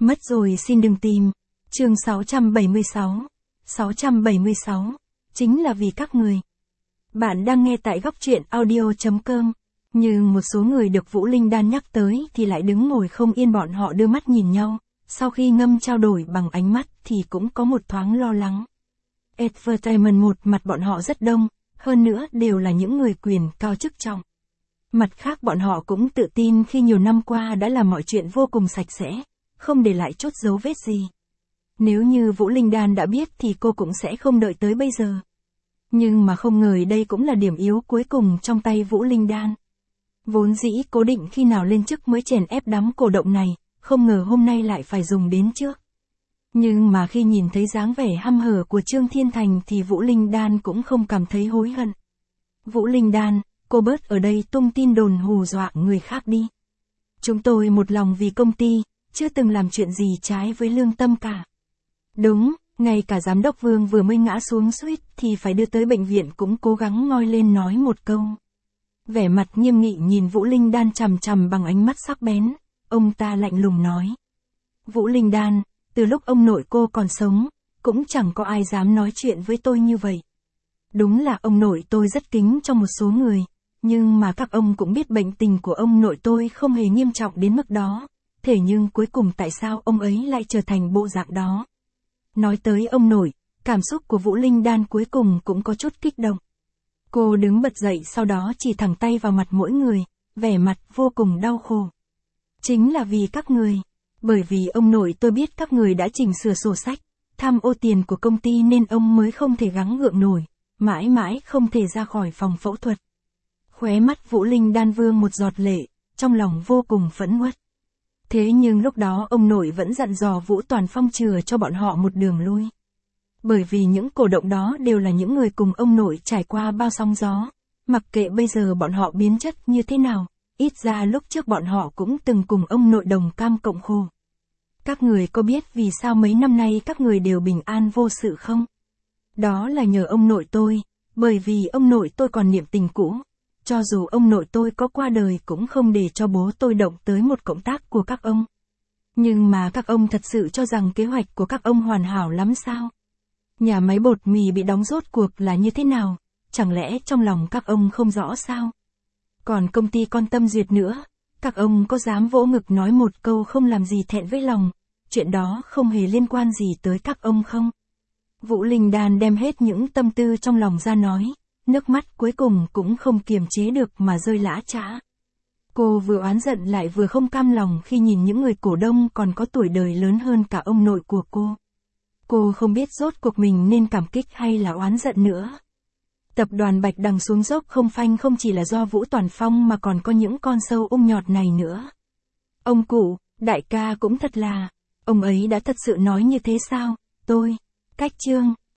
Mất rồi xin đừng tìm. Chương 676. 676. Chính là vì các người. Bạn đang nghe tại góc truyện audio.com. Nhưng một số người được Vũ Linh Đan nhắc tới thì lại đứng ngồi không yên, bọn họ đưa mắt nhìn nhau. Sau khi ngâm trao đổi bằng ánh mắt thì cũng có một thoáng lo lắng. Advertisement một mặt bọn họ rất đông, hơn nữa đều là những người quyền cao chức trọng. Mặt khác bọn họ cũng tự tin khi nhiều năm qua đã làm mọi chuyện vô cùng sạch sẽ, không để lại chút dấu vết gì. Nếu như Vũ Linh Đan đã biết thì cô cũng sẽ không đợi tới bây giờ. Nhưng mà không ngờ đây cũng là điểm yếu cuối cùng trong tay Vũ Linh Đan. Vốn dĩ cố định khi nào lên chức mới chèn ép đám cổ động này, không ngờ hôm nay lại phải dùng đến trước. Nhưng mà khi nhìn thấy dáng vẻ hăm hở của Trương Thiên Thành thì Vũ Linh Đan cũng không cảm thấy hối hận. Vũ Linh Đan, cô bớt ở đây tung tin đồn hù dọa người khác đi. Chúng tôi một lòng vì công ty, chưa từng làm chuyện gì trái với lương tâm cả. Đúng, ngay cả giám đốc Vương vừa mới ngã xuống suýt thì phải đưa tới bệnh viện cũng cố gắng ngoi lên nói một câu. Vẻ mặt nghiêm nghị nhìn Vũ Linh Đan chằm chằm bằng ánh mắt sắc bén, ông ta lạnh lùng nói. Vũ Linh Đan, từ lúc ông nội cô còn sống, cũng chẳng có ai dám nói chuyện với tôi như vậy. Đúng là ông nội tôi rất kính cho một số người, nhưng mà các ông cũng biết bệnh tình của ông nội tôi không hề nghiêm trọng đến mức đó. Thế nhưng cuối cùng tại sao ông ấy lại trở thành bộ dạng đó? Nói tới ông nội, cảm xúc của Vũ Linh Đan cuối cùng cũng có chút kích động. Cô đứng bật dậy sau đó chỉ thẳng tay vào mặt mỗi người, vẻ mặt vô cùng đau khổ. Chính là vì các người. Bởi vì ông nội tôi biết các người đã chỉnh sửa sổ sách, tham ô tiền của công ty nên ông mới không thể gắng gượng nổi, mãi mãi không thể ra khỏi phòng phẫu thuật. Khóe mắt Vũ Linh Đan vương một giọt lệ, trong lòng vô cùng phẫn uất. Thế nhưng lúc đó ông nội vẫn dặn dò Vũ Toàn Phong chừa cho bọn họ một đường lui. Bởi vì những cổ động đó đều là những người cùng ông nội trải qua bao sóng gió, mặc kệ bây giờ bọn họ biến chất như thế nào, ít ra lúc trước bọn họ cũng từng cùng ông nội đồng cam cộng khổ. Các người có biết vì sao mấy năm nay các người đều bình an vô sự không? Đó là nhờ ông nội tôi, bởi vì ông nội tôi còn niệm tình cũ. Cho dù ông nội tôi có qua đời cũng không để cho bố tôi động tới một cộng tác của các ông. Nhưng mà các ông thật sự cho rằng kế hoạch của các ông hoàn hảo lắm sao? Nhà máy bột mì bị đóng rốt cuộc là như thế nào? Chẳng lẽ trong lòng các ông không rõ sao? Còn công ty con Tâm Duyệt nữa, các ông có dám vỗ ngực nói một câu không làm gì thẹn với lòng? Chuyện đó không hề liên quan gì tới các ông không? Vũ Linh Đan đem hết những tâm tư trong lòng ra nói. Nước mắt cuối cùng cũng không kiềm chế được mà rơi lã chã. Cô vừa oán giận lại vừa không cam lòng khi nhìn những người cổ đông còn có tuổi đời lớn hơn cả ông nội của cô. Cô không biết rốt cuộc mình nên cảm kích hay là oán giận nữa. Tập đoàn Bạch Đằng xuống dốc không phanh không chỉ là do Vũ Toàn Phong mà còn có những con sâu ung nhọt này nữa. Ông cụ, đại ca cũng thật là, ông ấy đã thật sự nói như thế sao? Cách Trương.